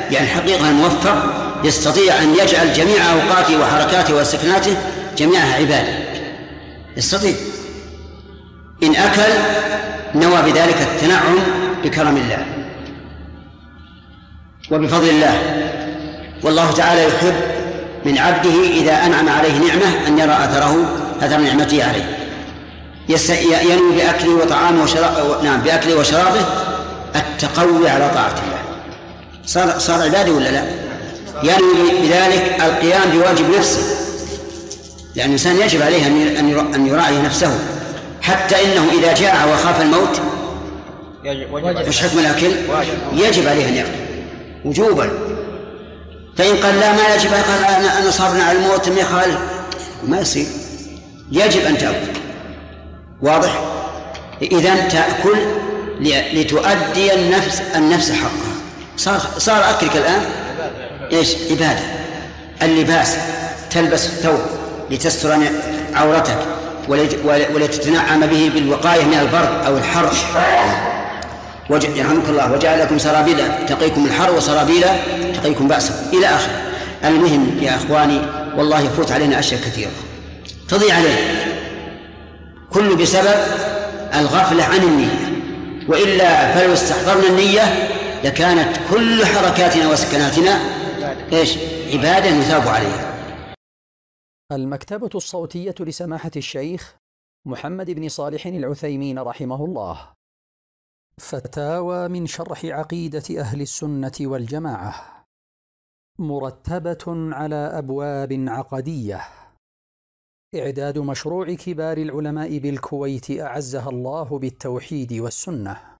يعني حقيقة الموفق يستطيع أن يجعل جميع أوقاته وحركاته وسكناته جميعها عبادة، يستطيع. إن أكل نوى بذلك التنعم بكرم الله وبفضل الله، والله تعالى يحب من عبده إذا أنعم عليه نعمة أن يرى أثر نعمته عليه. ينوي بأكله وطعامه بأكله وشرابه التقوي على طاعة الله. صار عبادة ولا لا؟ ينوي بذلك القيام بواجب نفسه، لأن الإنسان يجب عليه أن يراعي نفسه، حتى إنه إذا جاع وخاف الموت وش حكم الأكل؟ يجب عليه أن يأكل وجوبا. فإن قال لا ما يجب، قال أنا صابرنا على الموت ما يخالف، ما يصير، يجب أن تأكل. واضح؟ إذن تأكل لتؤدي النفس حقها. صار أكلك الآن إيش؟ عبادة. اللباس، تلبس الثوب لتستر عورتك ولتتنعم به بالوقاية من البرد أو الحر، يرحمك الله، وجعل لكم سرابيل تقيكم الحر وسرابيل تقيكم بأسا إلى آخر. المهم يا أخواني، والله يفوت علينا أشياء كثيرة تضيع علينا، كل بسبب الغفلة عن النية، وإلا فلو استحضرنا النية لكانت كل حركاتنا وسكناتنا إيش؟ عبادة نثاب عليها. المكتبة الصوتية لسماحة الشيخ محمد بن صالح العثيمين رحمه الله. فتاوى من شرح عقيدة أهل السنة والجماعة، مرتبة على أبواب عقدية. إعداد مشروع كبار العلماء بالكويت أعزها الله بالتوحيد والسنة.